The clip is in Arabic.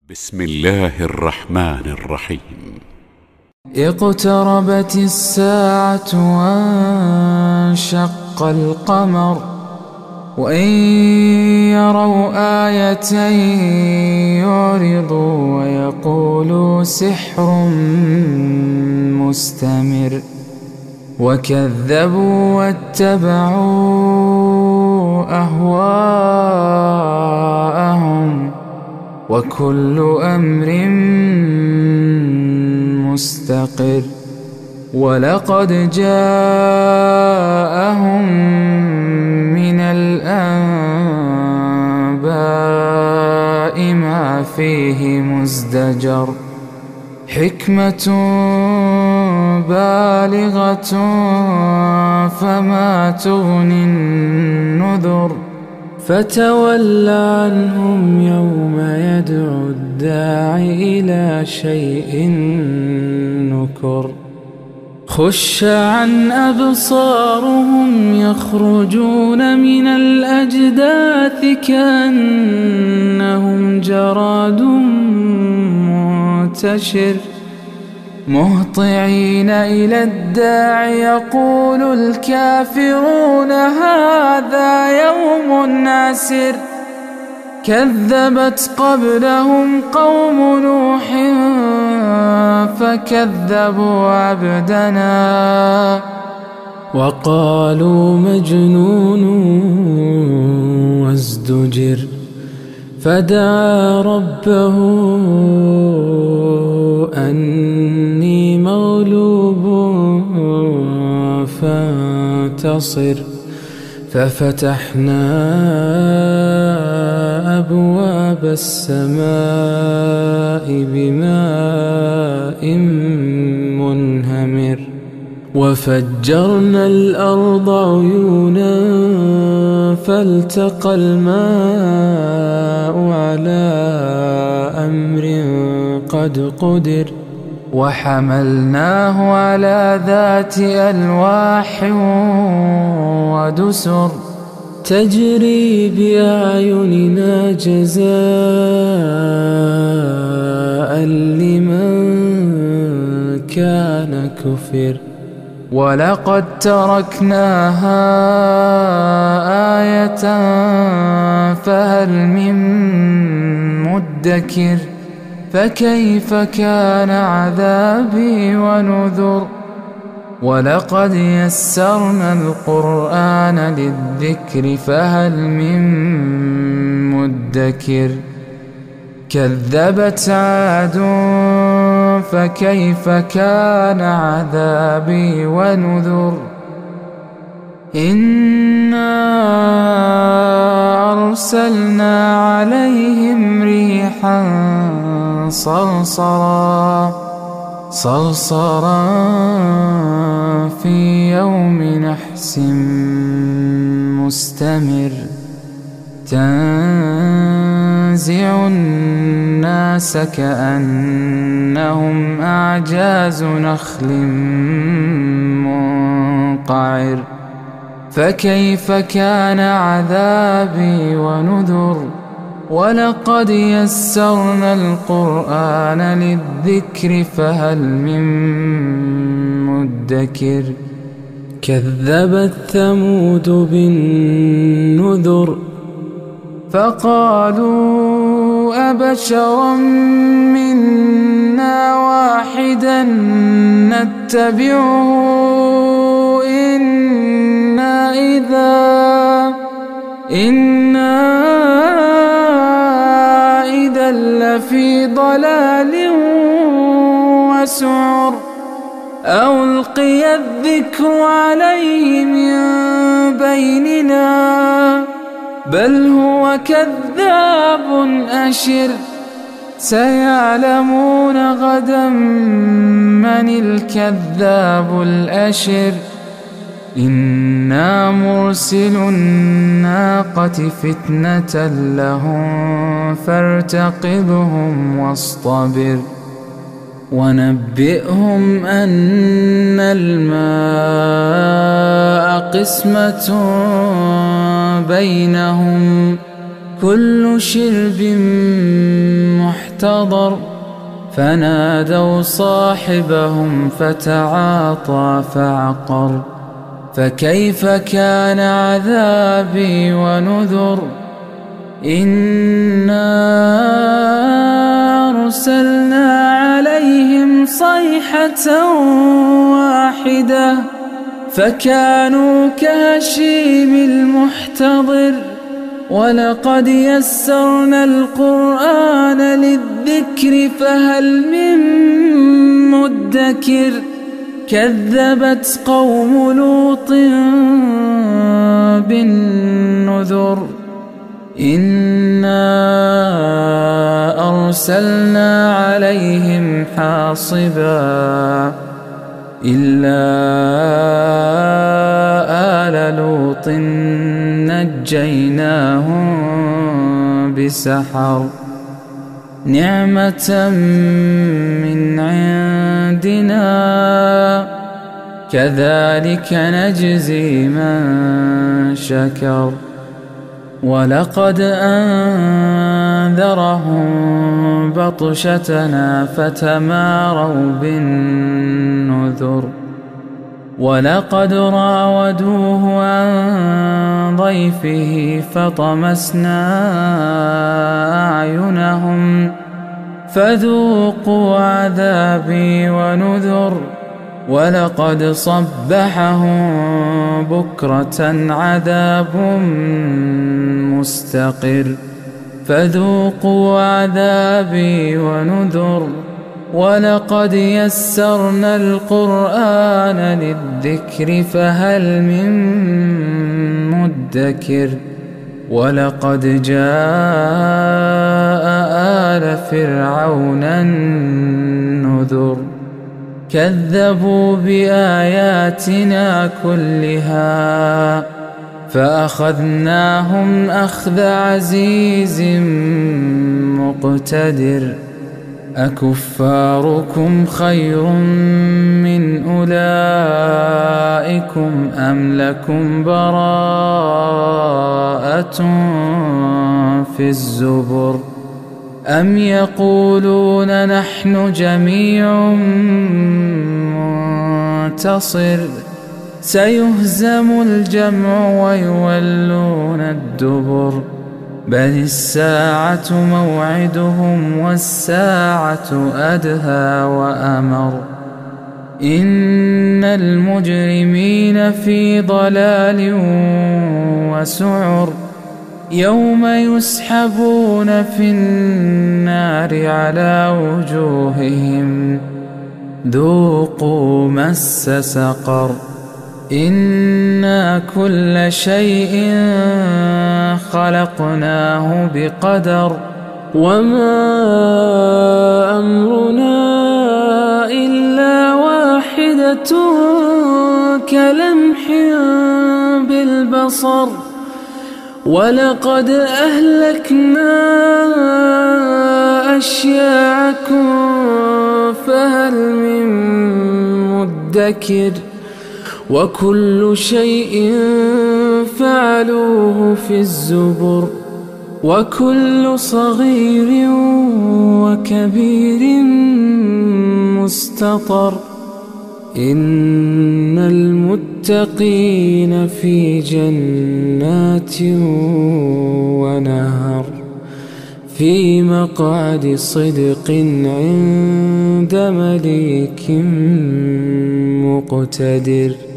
بسم الله الرحمن الرحيم. اقتربت الساعة وانشق القمر وإن يروا آية يعرضوا ويقولوا سحر مستمر وكذبوا واتبعوا أهواءهم وكل أمر مستقر ولقد جاءهم من الأنباء ما فيه مزدجر حكمة بالغة فما تغني النذر فتول عنهم يوم يدعو الداعي إلى شيء نكر خش عن أبصارهم يخرجون من الأجداث كأنهم جراد منتشر مهطعين إلى الداع يقول الكافرون هذا يوم عسر كذبت قبلهم قوم نوح فكذبوا عبدنا وقالوا مجنون وازدجر فدعا ربه أني مغلوب فانتصر ففتحنا أبواب السماء بماء منهمر وفجرنا الأرض عيونا فالتقى الماء على أمر قد قدر وحملناه على ذات ألواح ودسر تجري بأعيننا جزاء لمن كان كفر ولقد تركناها آية فهل من مدكر فكيف كان عذابي ونذر ولقد يسرنا القرآن للذكر فهل من مدكر كذبت عاد فكيف كان عذابي ونذر إنا أرسلنا عليهم ريحا صرصرا في يوم نحس مستمر تنزع الناس كأنهم أعجاز نخل منقعر فكيف كان عذابي ونذر ولقد يسرنا القرآن للذكر فهل من مدكر كذبت ثمود بالنذر فقالوا أبشرا منا واحدا نتبعه إنا إذا لفي ضلال وسعر ألقي الذكر عليه من بيننا بل هو كذاب أشر سيعلمون غدا من الكذاب الأشر إنا مرسل الناقة فتنة لهم فارتقبهم واصطبر ونبئهم أن الماء قسمة بينهم كل شرب محتمل محتضر فنادوا صاحبهم فتعاطى فعقر فكيف كان عذابي ونذر إنا أرسلنا عليهم صيحة واحدة فكانوا كهشيم المحتضر ولقد يسرنا القرآن للذكر فهل من مدكر كذبت قوم لوط بالنذر إنا أرسلنا عليهم حاصبا إلا آل لوط نجيناهم بسحر نعمة من عندنا كذلك نجزي من شكر ولقد أنذرهم بطشتنا فتماروا بالنذر ولقد راودوه عن ضيفه فطمسنا أعينهم فذوقوا عذابي ونذر ولقد صبحهم بكرة عذاب مستقر فذوقوا عذابي ونذر ولقد يسرنا القرآن للذكر فهل من مدكر ولقد جاء آل فرعون النذر كذبوا بآياتنا كلها فأخذناهم أخذ عزيز مقتدر أكفاركم خير من أولئكم أم لكم براءة في الزبر أم يقولون نحن جميع منتصر سيهزم الجمع ويولون الدبر بل الساعة موعدهم والساعة أدهى وأمر إن المجرمين في ضلال وسعر يوم يسحبون في النار على وجوههم ذوقوا مس سقر إنا كل شيء خلقناه بقدر وما أمرنا إلا واحدة كلمح بالبصر ولقد أهلكنا أشياعكم فهل من مدكر وكل شيء فعلوه في الزبر وكل صغير وكبير مستطر إن المتقين في جنات ونهر في مقعد صدق عند مليك مقتدر.